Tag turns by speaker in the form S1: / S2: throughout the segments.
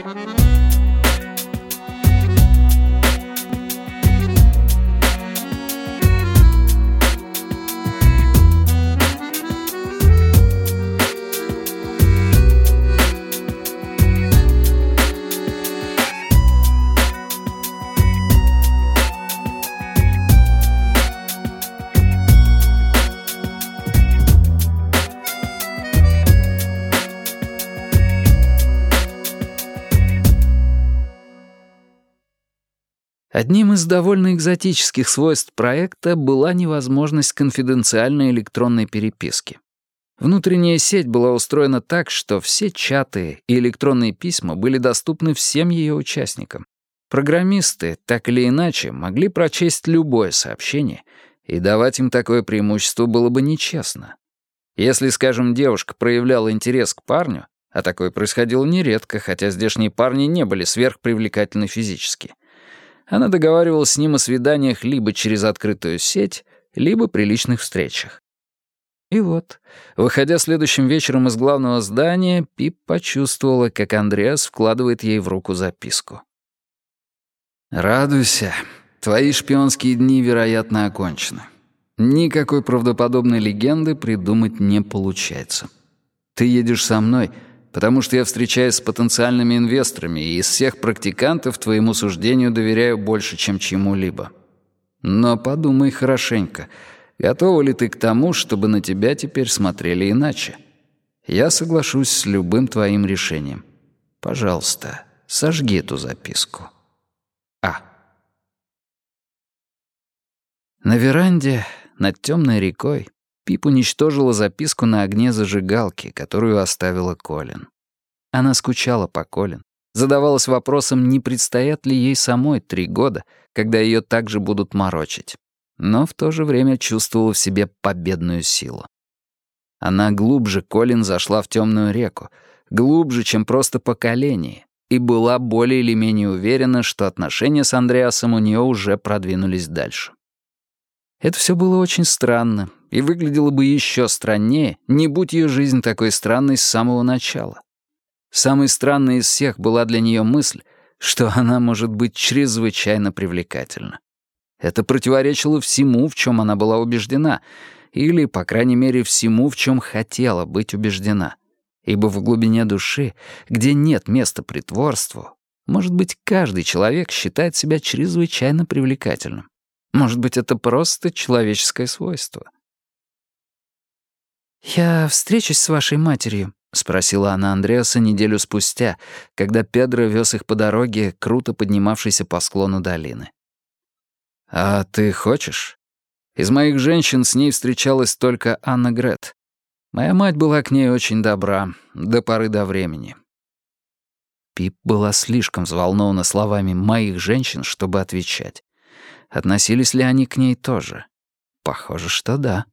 S1: Одним из довольно экзотических свойств проекта была невозможность конфиденциальной электронной переписки. Внутренняя сеть была устроена так, что все чаты и электронные письма были доступны всем ее участникам. Программисты, так или иначе, могли прочесть любое сообщение, и давать им такое преимущество было бы нечестно. Если, скажем, девушка проявляла интерес к парню, а такое происходило нередко, хотя здешние парни не были сверхпривлекательны физически, она договаривалась с ним о свиданиях либо через открытую сеть, либо при личных встречах. И вот, выходя следующим вечером из главного здания, Пип почувствовала, как Андреас вкладывает ей в руку записку. «Радуйся, твои шпионские дни, вероятно, окончены. Никакой правдоподобной легенды придумать не получается. Ты едешь со мной, потому что я встречаюсь с потенциальными инвесторами, и из всех практикантов твоему суждению доверяю больше, чем чему-либо. Но подумай хорошенько, готова ли ты к тому, чтобы на тебя теперь смотрели иначе? Я соглашусь с любым твоим решением. Пожалуйста, сожги эту записку. А. На веранде, над темной рекой, Пип уничтожила записку на огне зажигалки, которую оставила Колин. Она скучала по Колин, задавалась вопросом, не предстоят ли ей самой 3 года, когда ее также будут морочить, но в то же время чувствовала в себе победную силу. Она глубже Колин зашла в темную реку, глубже, чем просто поколение, и была более или менее уверена, что отношения с Андреасом у нее уже продвинулись дальше. Это все было очень странно, и выглядело бы еще страннее, не будь ее жизнь такой странной с самого начала. Самой странной из всех была для нее мысль, что она может быть чрезвычайно привлекательна. Это противоречило всему, в чем она была убеждена, или, по крайней мере, всему, в чем хотела быть убеждена. Ибо в глубине души, где нет места притворству, может быть, каждый человек считает себя чрезвычайно привлекательным. Может быть, это просто человеческое свойство. «Я встречусь с вашей матерью», — спросила она Андреаса неделю спустя, когда Педро вез их по дороге, круто поднимавшейся по склону долины. «А ты хочешь? Из моих женщин с ней встречалась только Анна Грет. Моя мать была к ней очень добра, до поры до времени». Пип была слишком взволнована словами «моих женщин», чтобы отвечать. Относились ли они к ней тоже? Похоже, что да.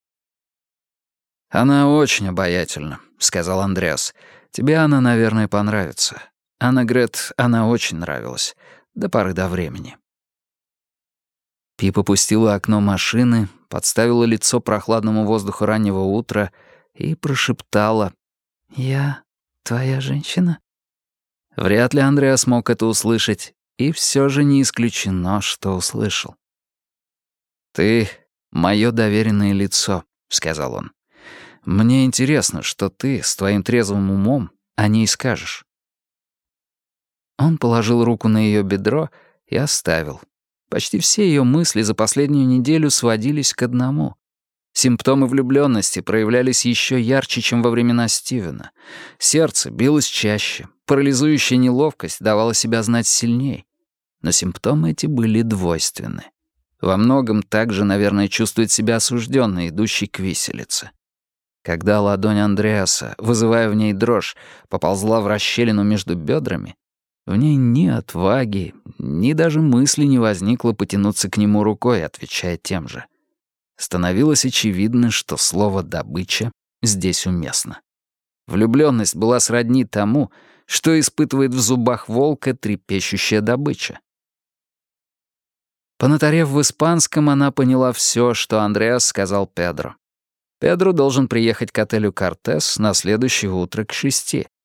S1: «Она очень обаятельна», — сказал Андреас. «Тебе она, наверное, понравится. Анна Грет, она очень нравилась. До поры до времени». Пип опустила окно машины, подставила лицо прохладному воздуху раннего утра и прошептала: «Я твоя женщина?» Вряд ли Андреас мог это услышать, и все же не исключено, что услышал. «Ты — мое доверенное лицо», — сказал он. «Мне интересно, что ты с твоим трезвым умом о ней скажешь». Он положил руку на ее бедро и оставил. Почти все ее мысли за последнюю неделю сводились к одному. Симптомы влюблённости проявлялись еще ярче, чем во времена Стивена. Сердце билось чаще, парализующая неловкость давала себя знать сильней. Но симптомы эти были двойственны. Во многом также, наверное, чувствует себя осуждённый, идущий к виселице. Когда ладонь Андреаса, вызывая в ней дрожь, поползла в расщелину между бёдрами, в ней ни отваги, ни даже мысли не возникло потянуться к нему рукой, отвечая тем же. Становилось очевидно, что слово «добыча» здесь уместно. Влюблённость была сродни тому, что испытывает в зубах волка трепещущая добыча. Понатарев в испанском, она поняла всё, что Андреас сказал Педро. Педро должен приехать к отелю «Кортес» на следующее утро к 6.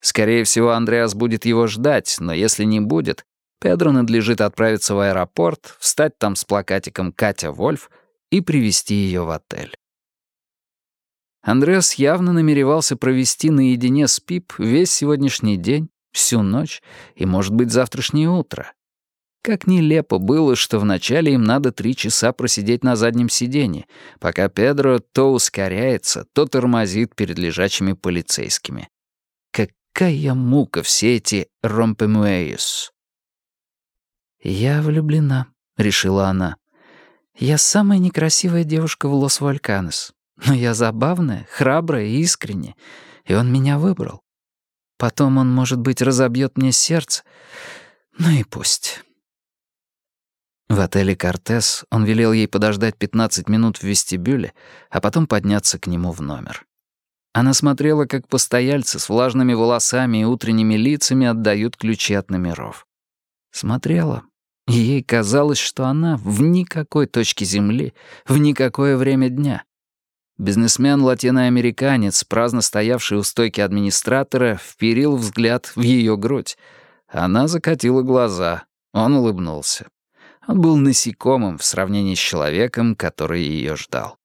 S1: Скорее всего, Андреас будет его ждать, но если не будет, Педро надлежит отправиться в аэропорт, встать там с плакатиком «Катя Вольф» и привезти ее в отель. Андреас явно намеревался провести наедине с Пип весь сегодняшний день, всю ночь и, может быть, завтрашнее утро. Как нелепо было, что вначале им надо 3 часа просидеть на заднем сиденье, пока Педро то ускоряется, то тормозит перед лежачими полицейскими. Какая мука все эти ромпемуэйс. «Я влюблена», — решила она. «Я самая некрасивая девушка в Лос-Вальканес. Но я забавная, храбрая и искренняя, и он меня выбрал. Потом он, может быть, разобьет мне сердце. Ну и пусть». В отеле «Кортес» он велел ей подождать 15 минут в вестибюле, а потом подняться к нему в номер. Она смотрела, как постояльцы с влажными волосами и утренними лицами отдают ключи от номеров. Смотрела, и ей казалось, что она в никакой точке земли, в никакое время дня. Бизнесмен-латиноамериканец, праздно стоявший у стойки администратора, вперил взгляд в ее грудь. Она закатила глаза, он улыбнулся. Он был насекомым в сравнении с человеком, который ее ждал.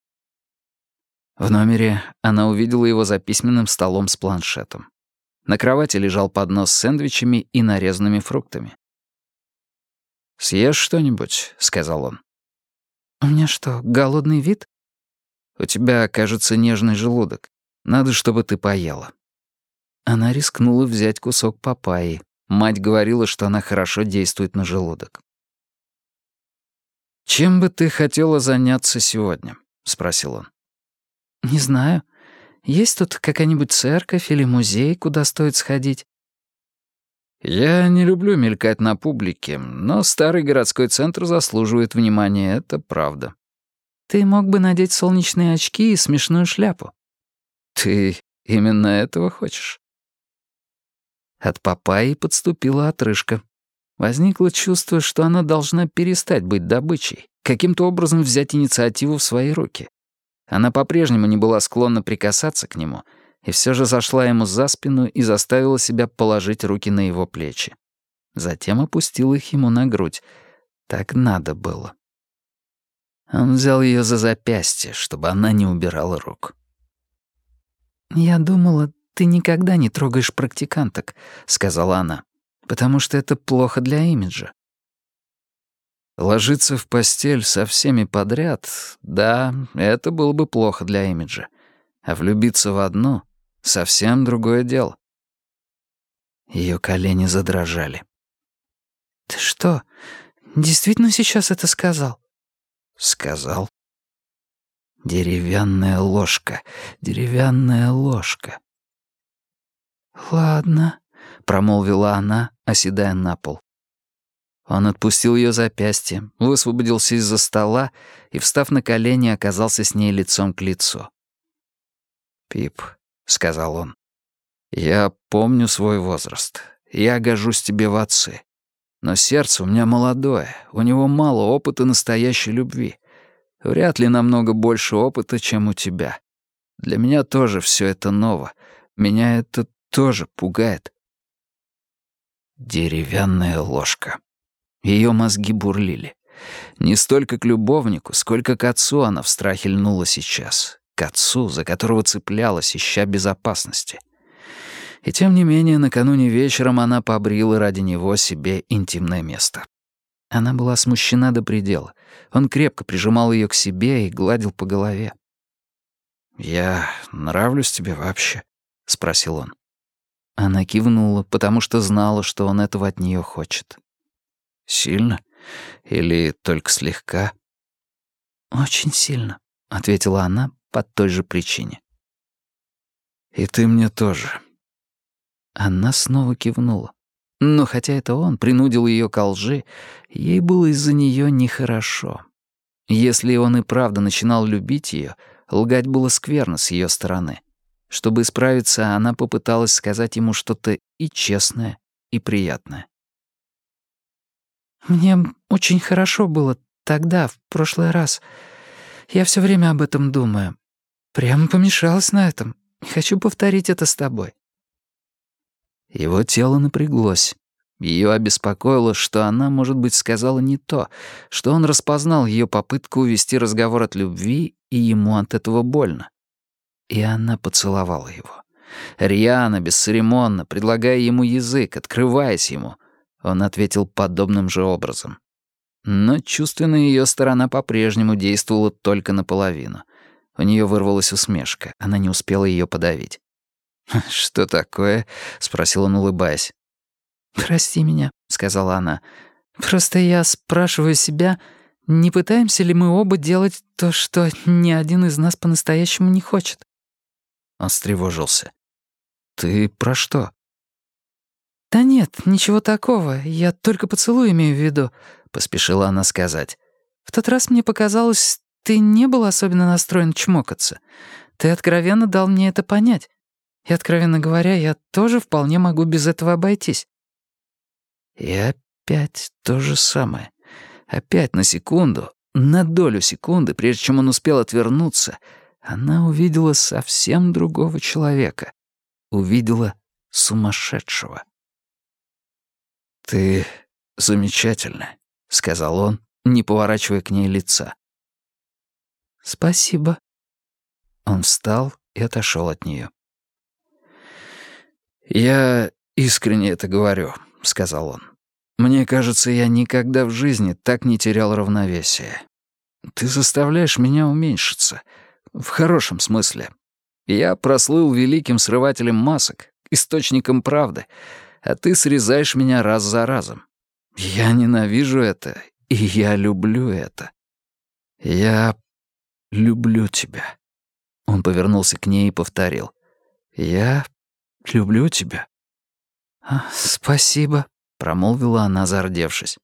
S1: В номере она увидела его за письменным столом с планшетом. На кровати лежал поднос с сэндвичами и нарезанными фруктами. «Съешь что-нибудь?» — сказал он. «У меня что, голодный вид?» «У тебя, кажется, нежный желудок. Надо, чтобы ты поела». Она рискнула взять кусок папайи. Мать говорила, что она хорошо действует на желудок. «Чем бы ты хотела заняться сегодня?» — спросил он. «Не знаю. Есть тут какая-нибудь церковь или музей, куда стоит сходить?» «Я не люблю мелькать на публике, но старый городской центр заслуживает внимания, это правда». «Ты мог бы надеть солнечные очки и смешную шляпу». «Ты именно этого хочешь?» От папайи подступила отрыжка. Возникло чувство, что она должна перестать быть добычей, каким-то образом взять инициативу в свои руки. Она по-прежнему не была склонна прикасаться к нему, и все же зашла ему за спину и заставила себя положить руки на его плечи. Затем опустила их ему на грудь. Так надо было. Он взял ее за запястье, чтобы она не убирала рук. «Я думала, ты никогда не трогаешь практиканток», — сказала она, «потому что это плохо для имиджа». Ложиться в постель со всеми подряд, да, это было бы плохо для имиджа. А влюбиться в одну — совсем другое дело. Ее колени задрожали. «Ты что, действительно сейчас это сказал?» «Сказал». Деревянная ложка, деревянная ложка. «Ладно», — промолвила она, оседая на пол. Он отпустил ее запястье, высвободился из-за стола и, встав на колени, оказался с ней лицом к лицу. «Пип», — сказал он, — «я помню свой возраст. Я гожусь тебе в отцы. Но сердце у меня молодое, у него мало опыта настоящей любви. Вряд ли намного больше опыта, чем у тебя. Для меня тоже все это ново. Меня это тоже пугает». Деревянная ложка. Ее мозги бурлили. Не столько к любовнику, сколько к отцу она в страхе льнула сейчас. К отцу, за которого цеплялась, ища безопасности. И тем не менее, накануне вечером она побрила ради него себе интимное место. Она была смущена до предела. Он крепко прижимал ее к себе и гладил по голове. «Я нравлюсь тебе вообще?» — спросил он. Она кивнула, потому что знала, что он этого от нее хочет. «Сильно? Или только слегка?» «Очень сильно», — ответила она по той же причине. «И ты мне тоже». Она снова кивнула. Но хотя это он принудил ее ко лжи, ей было из-за нее нехорошо. Если он и правда начинал любить ее, лгать было скверно с ее стороны. Чтобы исправиться, она попыталась сказать ему что-то и честное, и приятное. «Мне очень хорошо было тогда, в прошлый раз. Я все время об этом думаю. Прямо помешалась на этом. Хочу повторить это с тобой». Его тело напряглось. Ее обеспокоило, что она, может быть, сказала не то, что он распознал ее попытку увести разговор от любви, и ему от этого больно. И она поцеловала его. Рьяно, бесцеремонно, предлагая ему язык, открываясь ему. Он ответил подобным же образом. Но чувственная ее сторона по-прежнему действовала только наполовину. У нее вырвалась усмешка, она не успела ее подавить. «Что такое?» — спросил он, улыбаясь. «Прости меня», — сказала она. «Просто я спрашиваю себя, не пытаемся ли мы оба делать то, что ни один из нас по-настоящему не хочет?» Он встревожился. «Ты про что?» «Да нет, ничего такого, я только поцелуй имею в виду», — поспешила она сказать. «В тот раз мне показалось, ты не был особенно настроен чмокаться. Ты откровенно дал мне это понять. И, откровенно говоря, я тоже вполне могу без этого обойтись». И опять то же самое. Опять на секунду, на долю секунды, прежде чем он успел отвернуться, она увидела совсем другого человека. Увидела сумасшедшего. «Ты замечательная», — сказал он, не поворачивая к ней лица. «Спасибо». Он встал и отошел от нее. «Я искренне это говорю», — сказал он. «Мне кажется, я никогда в жизни так не терял равновесия. Ты заставляешь меня уменьшиться. В хорошем смысле. Я прослыл великим срывателем масок, источником правды, а ты срезаешь меня раз за разом. Я ненавижу это, и я люблю это. Я люблю тебя». Он повернулся к ней и повторил. «Я люблю тебя». «Спасибо», — промолвила она, зардевшись.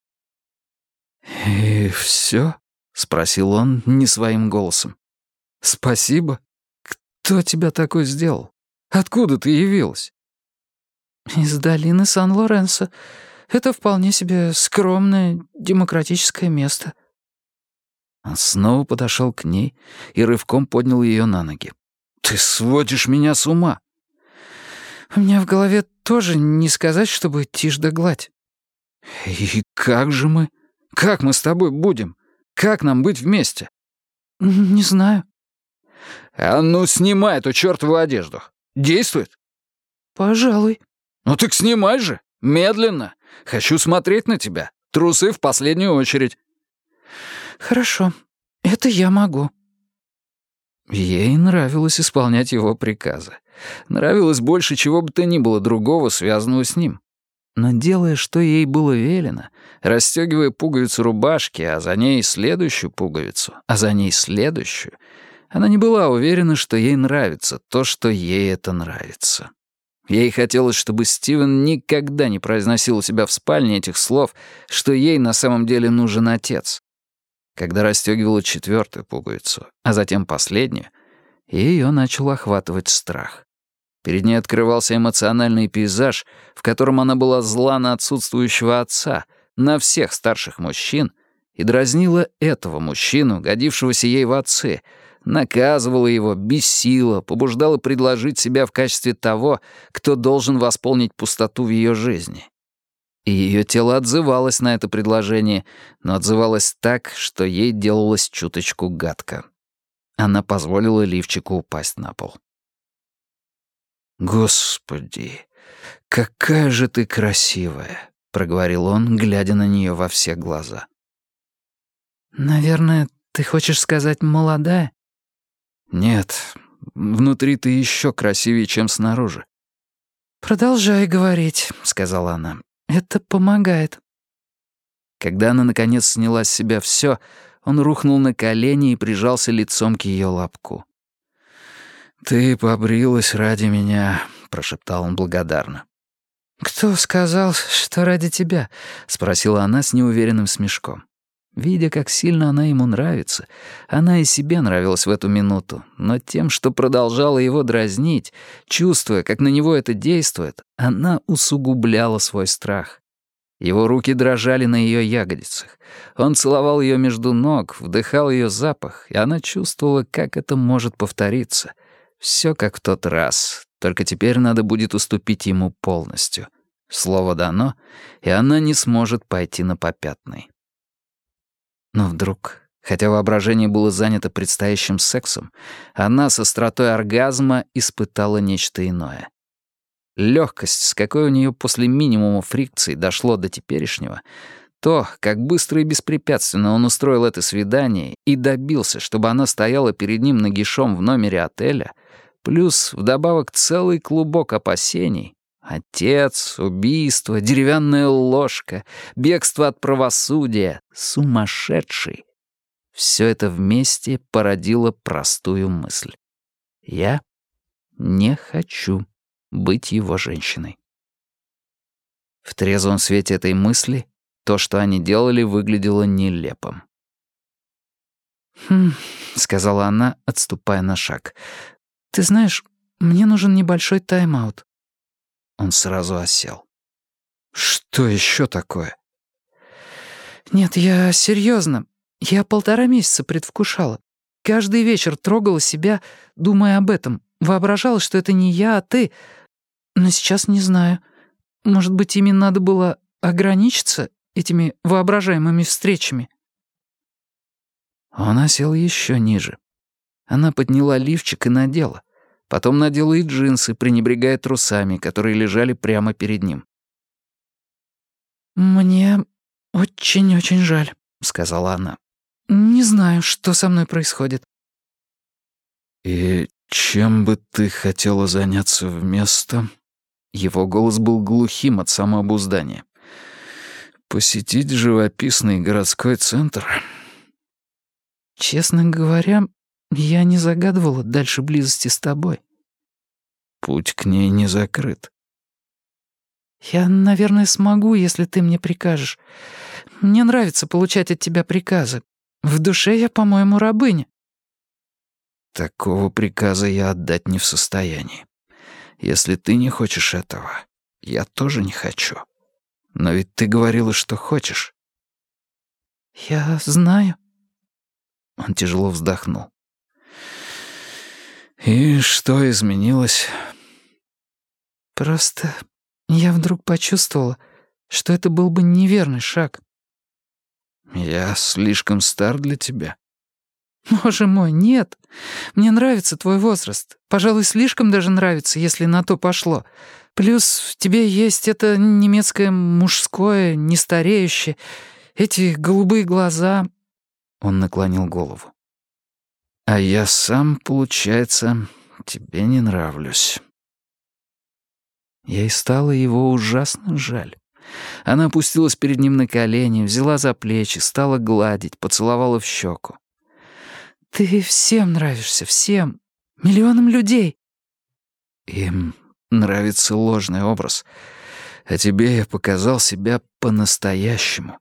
S1: «И всё?» — спросил он не своим голосом. «Спасибо? Кто тебя такой сделал? Откуда ты явилась?» «Из долины Сан-Лоренсо. Это вполне себе скромное, демократическое место». Он снова подошел к ней и рывком поднял ее на ноги. «Ты сводишь меня с ума!» «У меня в голове тоже не сказать, чтобы тишь да гладь». «И как же мы? Как мы с тобой будем? Как нам быть вместе?» «Не знаю». «А ну, снимай эту чертову одежду. Действует?»
S2: «Пожалуй».
S1: «Ну так снимай же. Медленно. Хочу смотреть на тебя. Трусы в последнюю очередь».
S2: «Хорошо. Это я могу».
S1: Ей нравилось исполнять его приказы. Нравилось больше чего бы то ни было другого, связанного с ним. Но делая, что ей было велено, расстегивая пуговицу рубашки, а за ней следующую пуговицу, а за ней следующую, она не была уверена, что ей нравится то, что ей это нравится. Ей хотелось, чтобы Стивен никогда не произносил у себя в спальне этих слов, что ей на самом деле нужен отец. Когда расстегивала четвертую пуговицу, а затем последнюю, ее начал охватывать страх. Перед ней открывался эмоциональный пейзаж, в котором она была зла на отсутствующего отца, на всех старших мужчин, и дразнила этого мужчину, годившегося ей в отцы, наказывала его, бесила, побуждала предложить себя в качестве того, кто должен восполнить пустоту в ее жизни. И ее тело отзывалось на это предложение, но отзывалось так, что ей делалось чуточку гадко. Она позволила лифчику упасть на пол. «Господи, какая же ты красивая!» — проговорил он, глядя на нее во все глаза.
S2: «Наверное, ты хочешь сказать молодая?»
S1: «Нет, внутри ты еще красивее, чем снаружи».
S2: «Продолжай говорить», — сказала она. «Это помогает».
S1: Когда она, наконец, сняла с себя все, он рухнул на колени и прижался лицом к ее лобку. «Ты побрилась ради меня», — прошептал он благодарно.
S2: «Кто сказал, что ради тебя?» — спросила она с неуверенным смешком.
S1: Видя, как сильно она ему нравится, она и себе нравилась в эту минуту, но тем, что продолжала его дразнить, чувствуя, как на него это действует, она усугубляла свой страх. Его руки дрожали на ее ягодицах. Он целовал ее между ног, вдыхал ее запах, и она чувствовала, как это может повториться. Все как в тот раз, Только теперь надо будет уступить ему полностью. Слово дано, и она не сможет пойти на попятный. Но вдруг, хотя воображение было занято предстоящим сексом, она с остротой оргазма испытала нечто иное. Лёгкость, с какой у неё после минимума фрикций дошло до теперешнего, то, как быстро и беспрепятственно он устроил это свидание и добился, чтобы она стояла перед ним нагишом в номере отеля, плюс вдобавок целый клубок опасений — отец, убийство, деревянная ложка, бегство от правосудия, сумасшедший. Все это вместе породило простую мысль. Я не хочу быть его женщиной. В трезвом свете этой мысли то, что они делали, выглядело нелепым.
S2: — сказала она, отступая на шаг. «Ты знаешь, мне нужен небольшой тайм-аут».
S1: Он сразу осел. «Что еще такое?»
S2: «Нет, я серьезно. Я 1,5 месяца предвкушала. Каждый вечер трогала себя, думая об этом. Воображала, что это не я, а ты. Но сейчас не знаю. Может быть, ими надо было ограничиться этими воображаемыми встречами?»
S1: Он осел еще ниже. Она подняла лифчик и надела. Потом надела и джинсы, пренебрегая трусами, которые лежали прямо перед ним.
S2: «Мне очень-очень жаль», — сказала она. «Не знаю, что со мной происходит».
S1: «И чем бы ты хотела заняться вместо...» Его голос был глухим от самообуздания. «Посетить живописный городской центр?»
S2: «Честно говоря, я не загадывала дальше близости с тобой».
S1: «Путь к ней не закрыт».
S2: «Я, наверное, смогу, если ты мне прикажешь. Мне нравится получать от тебя приказы. В душе я, по-моему, рабыня».
S1: «Такого приказа я отдать не в состоянии. Если ты не хочешь этого, я тоже не хочу. Но ведь ты говорила, что хочешь».
S2: «Я знаю».
S1: Он тяжело вздохнул. «И что изменилось?»
S2: «Просто я вдруг почувствовала, что это был бы неверный шаг».
S1: «Я слишком стар для тебя?»
S2: «Боже мой, нет. Мне нравится твой возраст. Пожалуй, слишком даже нравится, если на то пошло. Плюс в тебе есть это немецкое мужское, нестареющее, эти голубые глаза».
S1: Он наклонил голову. «А я сам, получается, тебе не нравлюсь». Ей стало его ужасно жаль. Она опустилась перед ним на колени, взяла за плечи, стала гладить, поцеловала в щеку.
S2: «Ты всем нравишься, всем. Миллионам людей».
S1: «Им нравится ложный образ, а тебе я показал себя по-настоящему».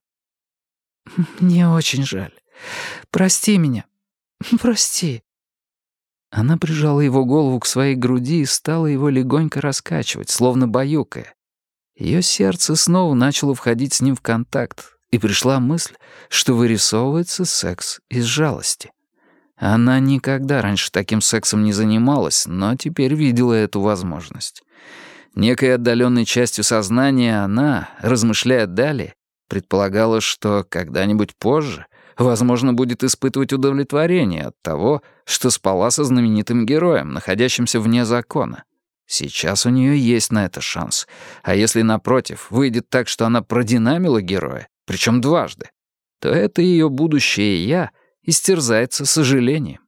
S2: «Мне очень жаль. Прости меня. Прости».
S1: Она прижала его голову к своей груди и стала его легонько раскачивать, словно баюкая. Ее сердце снова начало входить с ним в контакт, и пришла мысль, что вырисовывается секс из жалости. Она никогда раньше таким сексом не занималась, но теперь видела эту возможность. Некой отдаленной частью сознания она, размышляя далее, предполагала, что когда-нибудь позже, возможно, будет испытывать удовлетворение от того, что спала со знаменитым героем, находящимся вне закона. Сейчас у нее есть на это шанс. А если, напротив, выйдет так, что она продинамила героя, причем дважды, то это ее будущее «я» истерзается сожалением.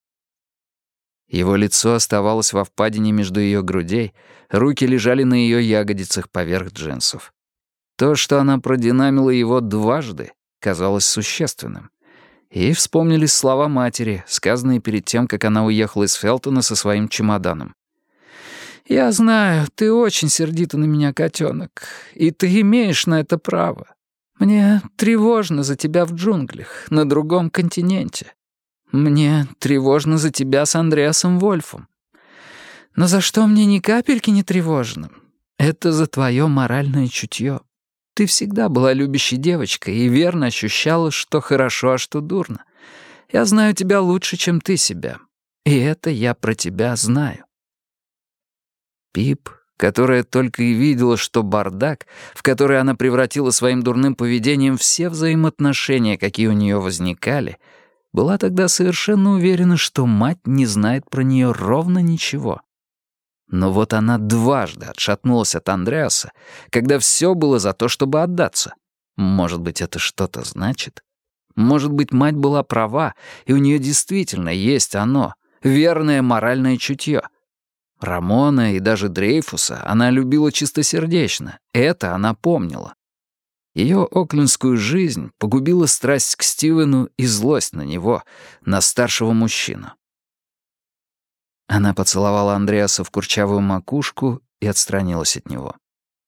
S1: Его лицо оставалось во впадине между ее грудей, руки лежали на ее ягодицах поверх джинсов. То, что она продинамила его дважды, казалось существенным. Ей вспомнились слова матери, сказанные перед тем, как она уехала из Фелтона со своим чемоданом. «Я знаю, ты очень сердита на меня, котенок, и ты имеешь на это право. Мне тревожно за тебя в джунглях, на другом континенте. Мне тревожно за тебя с Андреасом Вольфом. Но за что мне ни капельки не тревожно? Это за твое моральное чутье. Ты всегда была любящей девочкой и верно ощущала, что хорошо, а что дурно. Я знаю тебя лучше, чем ты себя. И это я про тебя знаю». Пип, которая только и видела, что бардак, в который она превратила своим дурным поведением все взаимоотношения, какие у нее возникали, была тогда совершенно уверена, что мать не знает про нее ровно ничего. Но вот она дважды отшатнулась от Андреаса, когда все было за то, чтобы отдаться. Может быть, это что-то значит? Может быть, мать была права, и у нее действительно есть оно, верное моральное чутье. Рамона и даже Дрейфуса она любила чистосердечно, это она помнила. Ее оклендскую жизнь погубила страсть к Стивену и злость на него, на старшего мужчину. Она поцеловала Андреаса в курчавую макушку и отстранилась от него.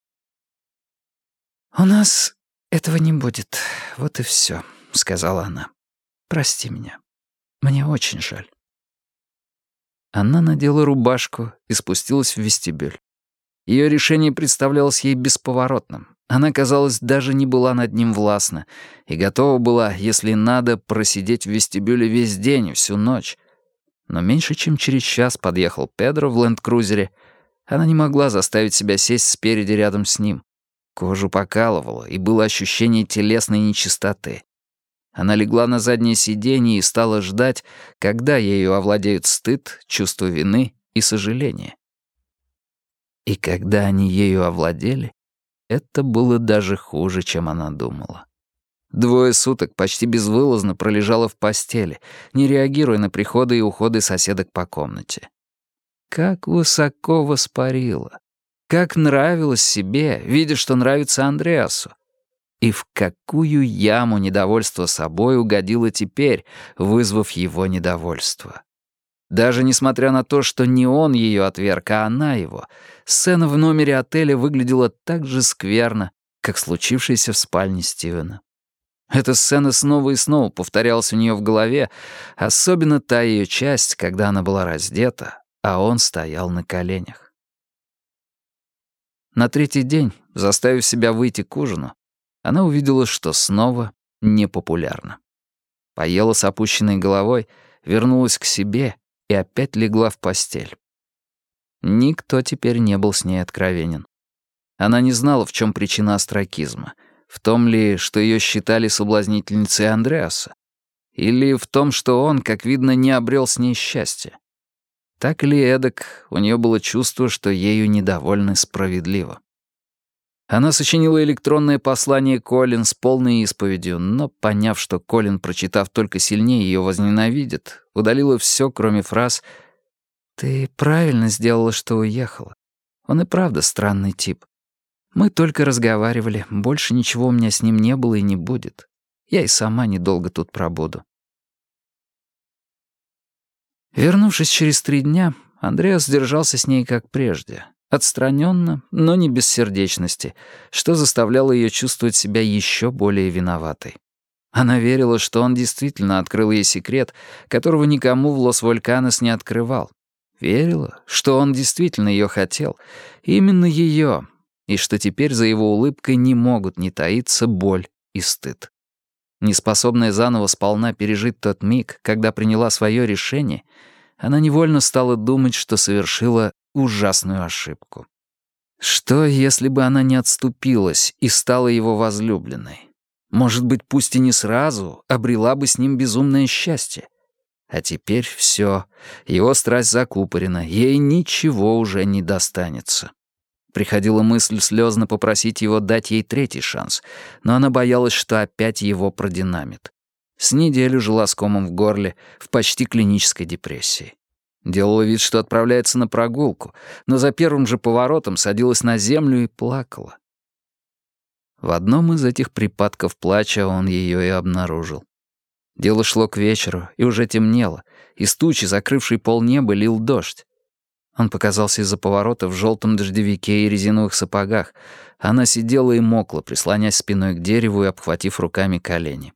S2: «У нас этого не будет, вот и все», — сказала она. «Прости меня. Мне очень жаль».
S1: Она надела рубашку и спустилась в вестибюль. Ее решение представлялось ей бесповоротным. Она, казалось, даже не была над ним властна и готова была, если надо, просидеть в вестибюле весь день и всю ночь. Но меньше чем через час подъехал Педро в ленд-крузере. Она не могла заставить себя сесть спереди рядом с ним. Кожу покалывало, и было ощущение телесной нечистоты. Она легла на заднее сиденье и стала ждать, когда ею овладеют стыд, чувство вины и сожаление. И когда они ею овладели, это было даже хуже, чем она думала. 2 суток почти безвылазно пролежала в постели, не реагируя на приходы и уходы соседок по комнате. Как высоко воспарила, как нравилось себе, видя, что нравится Андреасу. И в какую яму недовольство собой угодило теперь, вызвав его недовольство. Даже несмотря на то, что не он ее отверг, а она его, сцена в номере отеля выглядела так же скверно, как случившаяся в спальне Стивена. Эта сцена снова и снова повторялась у нее в голове, особенно та ее часть, когда она была раздета, а он стоял на коленях. На 3-й день, заставив себя выйти к ужину, она увидела, что снова непопулярна. Поела с опущенной головой, вернулась к себе и опять легла в постель. Никто теперь не был с ней откровенен. Она не знала, в чем причина остракизма. В том ли, что ее считали соблазнительницей Андреаса? Или в том, что он, как видно, не обрел с ней счастья? Так или эдак, у нее было чувство, что ею недовольны справедливо. Она сочинила электронное послание Колин с полной исповедью, но, поняв, что Колин, прочитав, только сильнее ее возненавидит, удалила все, кроме фраз «Ты правильно сделала, что уехала. Он и правда странный тип. Мы только разговаривали, больше ничего у меня с ним не было и не будет. Я и сама недолго тут пробуду». Вернувшись через 3 дня, Андреас держался с ней как прежде. Отстраненно, но не без сердечности, что заставляло ее чувствовать себя еще более виноватой. Она верила, что он действительно открыл ей секрет, которого никому в Лос-Вольканос не открывал. Верила, что он действительно ее хотел, именно ее, и что теперь за его улыбкой не могут не таиться боль и стыд. Неспособная заново сполна пережить тот миг, когда приняла свое решение, она невольно стала думать, что совершила ужасную ошибку. Что, если бы она не отступилась и стала его возлюбленной? Может быть, пусть и не сразу, обрела бы с ним безумное счастье. А теперь все, его страсть закупорена, ей ничего уже не достанется. Приходила мысль слезно попросить его дать ей 3-й шанс, но она боялась, что опять его продинамит. С неделю жила с комом в горле, в почти клинической депрессии. Делала вид, что отправляется на прогулку, но за первым же поворотом садилась на землю и плакала. В одном из этих припадков плача он ее и обнаружил. Дело шло к вечеру, и уже темнело, из тучи, закрывшей полнеба, лил дождь. Он показался из-за поворота в желтом дождевике и резиновых сапогах. Она сидела и мокла, прислонясь спиной к дереву и обхватив руками колени.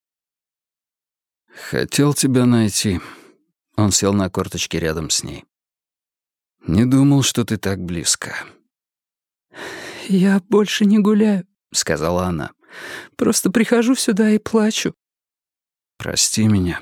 S1: «Хотел тебя найти». Он сел на корточки рядом с ней. «Не думал, что ты так близко».
S2: «Я больше не гуляю», — сказала она. «Просто прихожу сюда и плачу».
S1: «Прости меня».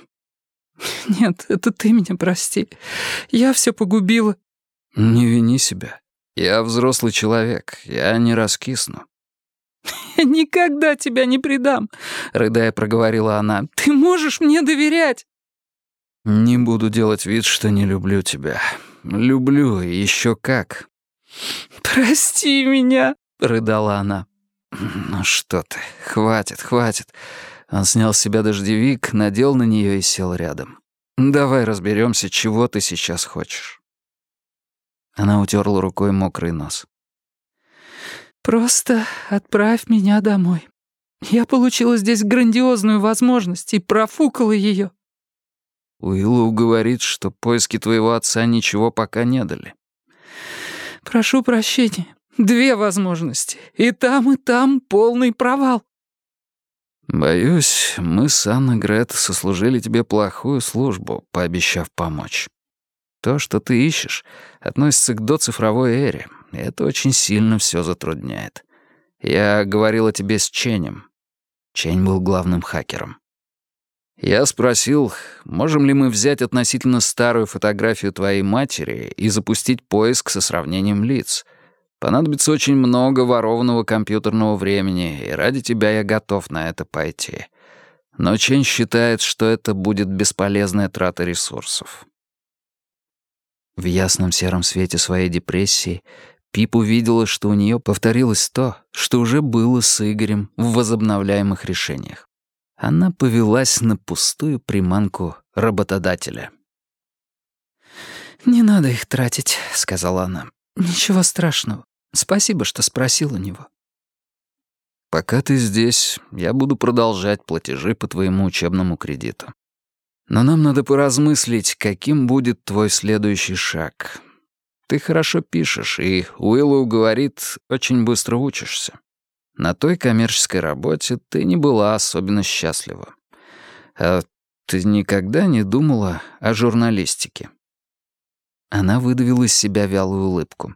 S2: «Нет, это ты меня прости. Я все погубила».
S1: «Не вини себя. Я взрослый человек, я не раскисну.
S2: «Я никогда тебя не предам», — рыдая проговорила она. «Ты можешь мне доверять».
S1: Не буду делать вид, что не люблю тебя. Люблю, и еще как.
S2: «Прости меня», — рыдала она.
S1: Ну что ты, хватит, хватит. Он снял с себя дождевик, надел на нее и сел рядом. Давай разберемся, чего ты сейчас хочешь. Она утерла рукой мокрый нос.
S2: «Просто отправь меня домой. Я получила здесь грандиозную возможность и профукала ее».
S1: Уиллоу говорит, что поиски твоего отца ничего пока не дали.
S2: «Прошу прощения. 2 возможности. И там полный провал».
S1: Боюсь, мы с Анной Грет сослужили тебе плохую службу, пообещав помочь. То, что ты ищешь, относится к доцифровой эре, и это очень сильно все затрудняет. Я говорил о тебе с Ченем. Чень был главным хакером. Я спросил, можем ли мы взять относительно старую фотографию твоей матери и запустить поиск со сравнением лиц. Понадобится очень много ворованного компьютерного времени, и ради тебя я готов на это пойти. Но Чень считает, что это будет бесполезная трата ресурсов. В ясном сером свете своей депрессии Пип увидела, что у нее повторилось то, что уже было с Игорем в возобновляемых решениях. Она повелась на пустую приманку работодателя.
S2: «Не надо их тратить», — сказала она. «Ничего страшного. Спасибо, что спросил у него».
S1: «Пока ты здесь, я буду продолжать платежи по твоему учебному кредиту. Но нам надо поразмыслить, каким будет твой следующий шаг. Ты хорошо пишешь, и Уиллоу говорит, очень быстро учишься. На той коммерческой работе ты не была особенно счастлива. А ты никогда не думала о журналистике?» Она выдавила из себя вялую улыбку.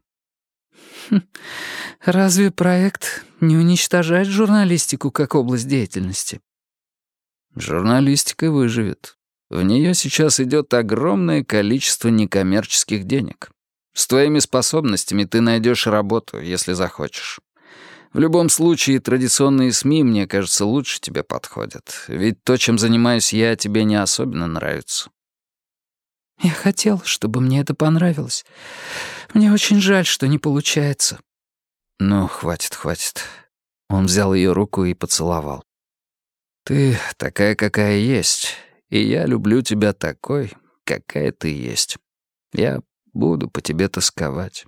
S2: «Разве проект не уничтожает журналистику как область деятельности?»
S1: «Журналистика выживет. В нее сейчас идет огромное количество некоммерческих денег. С твоими способностями ты найдешь работу, если захочешь. В любом случае, традиционные СМИ, мне кажется, лучше тебе подходят. Ведь то, чем занимаюсь я, тебе не особенно нравится».
S2: «Я хотел, чтобы мне это понравилось. Мне очень жаль, что не получается».
S1: «Ну, хватит, хватит». Он взял ее руку и поцеловал. «Ты такая, какая есть, и я люблю тебя такой, какая ты есть. Я буду по тебе тосковать».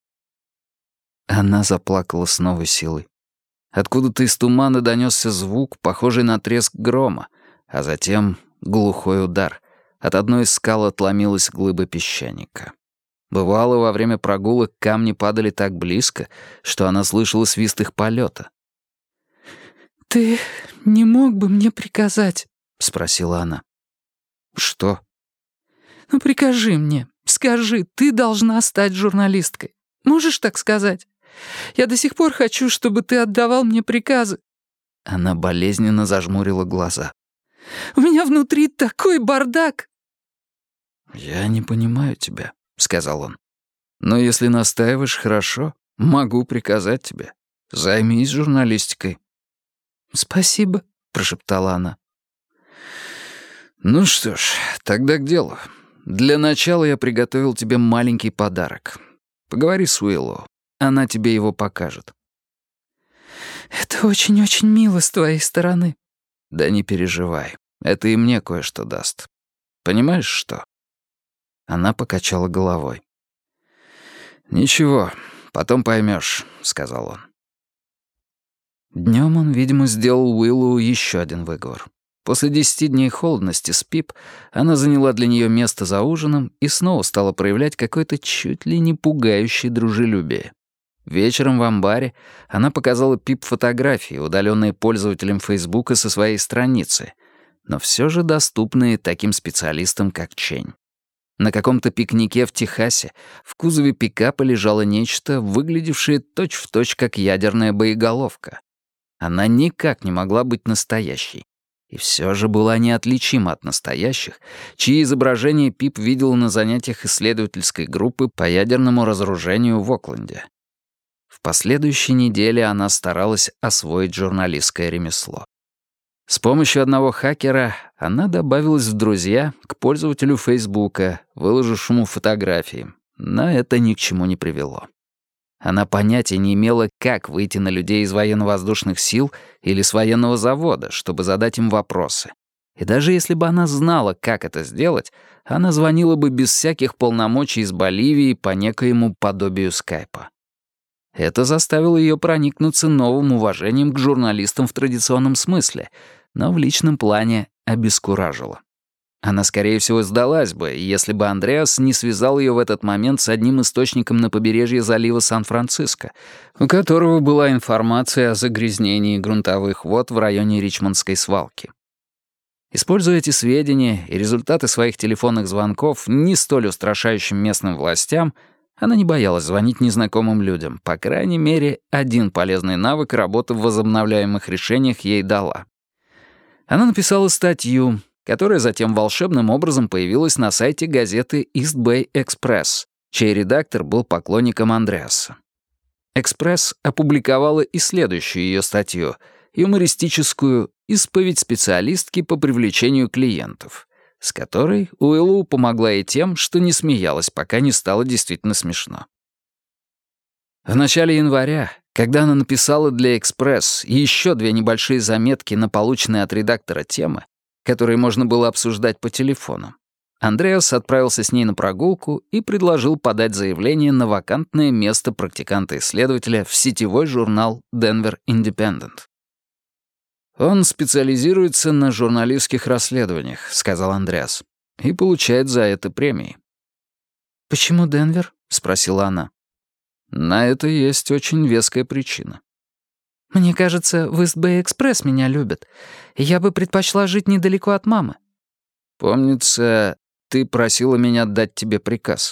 S1: Она заплакала с новой силой. Откуда-то из тумана донесся звук, похожий на треск грома, а затем глухой удар. От одной из скал отломилась глыба песчаника. Бывало, во время прогулок камни падали так близко, что она слышала свист их полета.
S2: «Ты не мог бы мне приказать?» — спросила она.
S1: «Что?»
S2: «Ну, прикажи мне. Скажи, ты должна стать журналисткой. Можешь так сказать? Я до сих пор хочу, чтобы ты отдавал мне приказы».
S1: Она болезненно зажмурила глаза.
S2: «У меня внутри такой бардак».
S1: «Я не понимаю тебя», — сказал он. «Но если настаиваешь, хорошо, могу приказать тебе. Займись журналистикой».
S2: «Спасибо», — прошептала она.
S1: «Ну что ж, тогда к делу. Для начала я приготовил тебе маленький подарок. Поговори с Уиллоу. Она тебе его покажет».
S2: «Это очень-очень мило с твоей стороны».
S1: «Да не переживай. Это и мне кое-что даст. Понимаешь, что?» Она покачала головой. «Ничего, потом поймешь», — сказал он. Днем он, видимо, сделал Уиллоу еще один выговор. После 10 дней холодности с Пип она заняла для нее место за ужином и снова стала проявлять какое-то чуть ли не пугающее дружелюбие. Вечером в амбаре она показала Пип фотографии, удаленные пользователем Фейсбука со своей страницы, но все же доступные таким специалистам, как Чень. На каком-то пикнике в Техасе в кузове пикапа лежало нечто, выглядевшее точь-в-точь как ядерная боеголовка. Она никак не могла быть настоящей. и все же была неотличима от настоящих, чьи изображения Пип видел на занятиях исследовательской группы по ядерному разоружению в Окленде. В последующей неделе она старалась освоить журналистское ремесло. С помощью одного хакера она добавилась в друзья к пользователю Фейсбука, выложившему фотографии, но это ни к чему не привело. Она понятия не имела, как выйти на людей из военно-воздушных сил или с военного завода, чтобы задать им вопросы. И даже если бы она знала, как это сделать, она звонила бы без всяких полномочий из Боливии по некоему подобию скайпа. Это заставило ее проникнуться новым уважением к журналистам в традиционном смысле, но в личном плане обескуражило. Она, скорее всего, сдалась бы, если бы Андреас не связал ее в этот момент с одним источником на побережье залива Сан-Франциско, у которого была информация о загрязнении грунтовых вод в районе Ричмондской свалки. Используя эти сведения и результаты своих телефонных звонков не столь устрашающим местным властям, она не боялась звонить незнакомым людям. По крайней мере, один полезный навык работы в возобновляемых решениях ей дала. Она написала статью, которая затем волшебным образом появилась на сайте газеты East Bay Express, чей редактор был поклонником Андреаса. «Экспресс» опубликовала и следующую ее статью, юмористическую «Исповедь специалистки по привлечению клиентов», с которой Уиллоу помогла и тем, что не смеялась, пока не стало действительно смешно. В начале января, когда она написала для «Экспресс» еще 2 небольшие заметки на полученные от редактора темы, которые можно было обсуждать по телефону, Андреас отправился с ней на прогулку и предложил подать заявление на вакантное место практиканта-исследователя в сетевой журнал «Denver Independent». «Он специализируется на журналистских расследованиях», — сказал Андреас, «и получает за это премии».
S2: «Почему Денвер?» — спросила она.
S1: На это есть очень веская причина.
S2: «Мне кажется, в Ист-Бэй-Экспресс меня любят. Я бы предпочла жить недалеко от мамы».
S1: «Помнится, ты просила меня дать тебе приказ».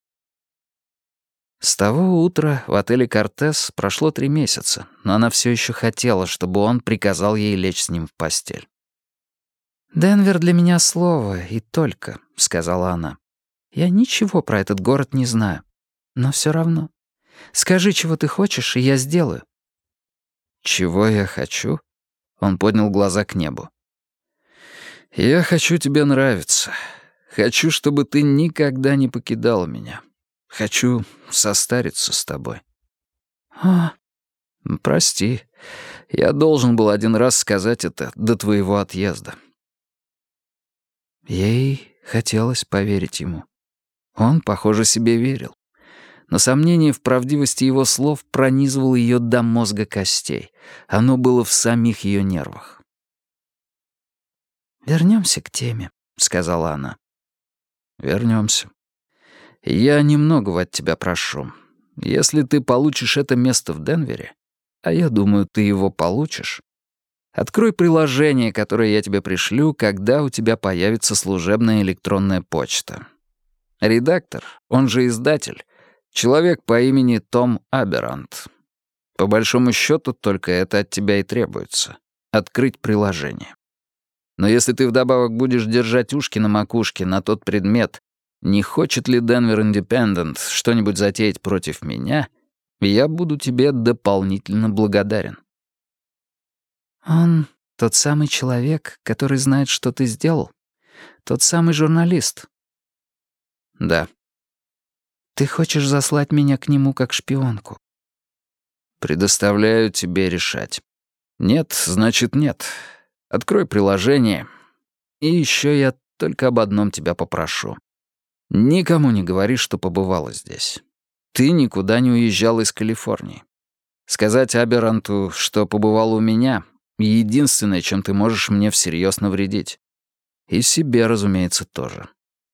S1: С того утра в отеле «Кортес» прошло 3 месяца, но она все еще хотела, чтобы он приказал ей лечь с ним в постель.
S2: «Денвер для меня слово, и только», — сказала она. «Я ничего про этот город не знаю. Но все равно. Скажи, чего ты хочешь, и я сделаю».
S1: «Чего я хочу?» Он поднял глаза к небу. «Я хочу тебе нравиться. Хочу, чтобы ты никогда не покидала меня. Хочу состариться с тобой».
S2: «А...»
S1: «Прости, я должен был один раз сказать это до твоего отъезда». Ей хотелось поверить ему. Он, похоже, себе верил. Но сомнение в правдивости его слов пронизывало ее до мозга костей. Оно было в самих ее нервах.
S2: «Вернемся к теме», — сказала она.
S1: «Вернемся. Я немногого от тебя прошу. Если ты получишь это место в Денвере, а я думаю, ты его получишь, открой приложение, которое я тебе пришлю, когда у тебя появится служебная электронная почта. Редактор, он же издатель, человек по имени Том Аберант. По большому счету, только это от тебя и требуется — открыть приложение. Но если ты вдобавок будешь держать ушки на макушке на тот предмет, не хочет ли Denver Independent что-нибудь затеять против меня, я буду тебе дополнительно благодарен».
S2: «Он тот самый человек, который знает, что ты сделал? Тот самый журналист?»
S1: «Да».
S2: «Ты хочешь заслать меня к нему как шпионку?»
S1: «Предоставляю тебе решать. Нет, значит нет. Открой приложение. И еще я только об одном тебя попрошу. Никому не говори, что побывала здесь. Ты никуда не уезжала из Калифорнии. Сказать Аберанту, что побывала у меня, единственное, чем ты можешь мне всерьез навредить. И себе, разумеется, тоже».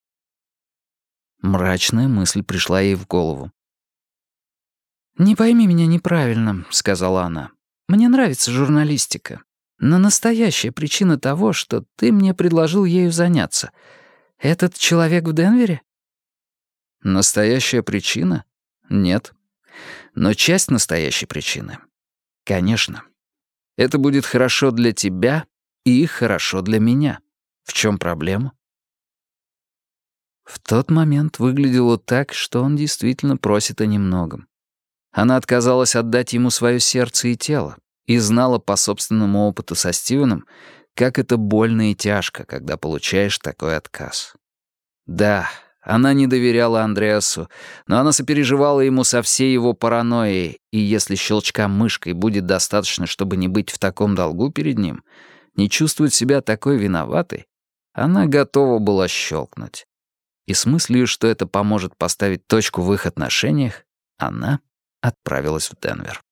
S1: Мрачная мысль пришла ей в голову.
S2: «Не пойми меня неправильно», — сказала она. «Мне нравится журналистика. Но настоящая причина того, что ты мне предложил ею заняться, этот человек в Денвере?»
S1: Настоящая причина? Нет. Но часть настоящей причины? Конечно. Это будет хорошо для тебя И хорошо для меня. В чем проблема? В тот момент выглядело так, что он действительно просит о немногом. Она отказалась отдать ему свое сердце и тело и знала по собственному опыту со Стивеном, как это больно и тяжко, когда получаешь такой отказ. Да, она не доверяла Андреасу, но она сопереживала ему со всей его паранойей, и если щелчка мышкой будет достаточно, чтобы не быть в таком долгу перед ним, не чувствовать себя такой виноватой, она готова была щелкнуть. И с мыслью, что это поможет поставить точку в их отношениях, она отправилась в Денвер.